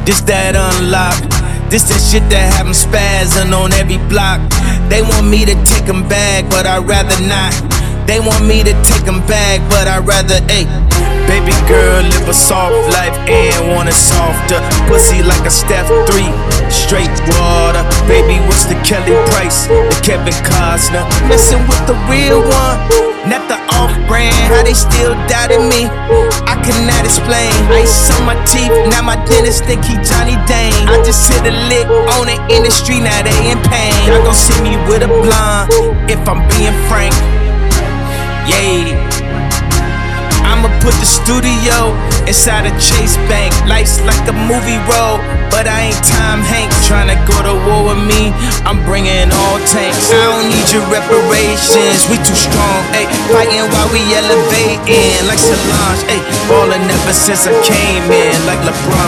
This that unlock. This that shit that have them spazzing on every block. They want me to take them back, but I'd rather not. They want me to take them back, but I'd rather, ayy. Baby girl, live a soft life and want it softer. Pussy like a Steph 3, straight water. Baby, what's the Kelly Price, the Kevin Costner? Messing with the real one, not the off-brand. How they still doubted me, I cannot explain. Ice on my teeth, now my dentist think he Johnny Dane. I just hit a lick on the industry, now they in pain. Y'all gon' see me with a blonde, if I'm being frank. Yeah, I'ma put the studio inside a Chase Bank. Life's like a movie role, but I ain't Tom Hanks. Tryna go to war with me, I'm bringing all tanks. I don't need your reparations, we too strong, ayy. Fighting while we elevating like Solange, ayy. Ballin' ever since I came in like LeBron.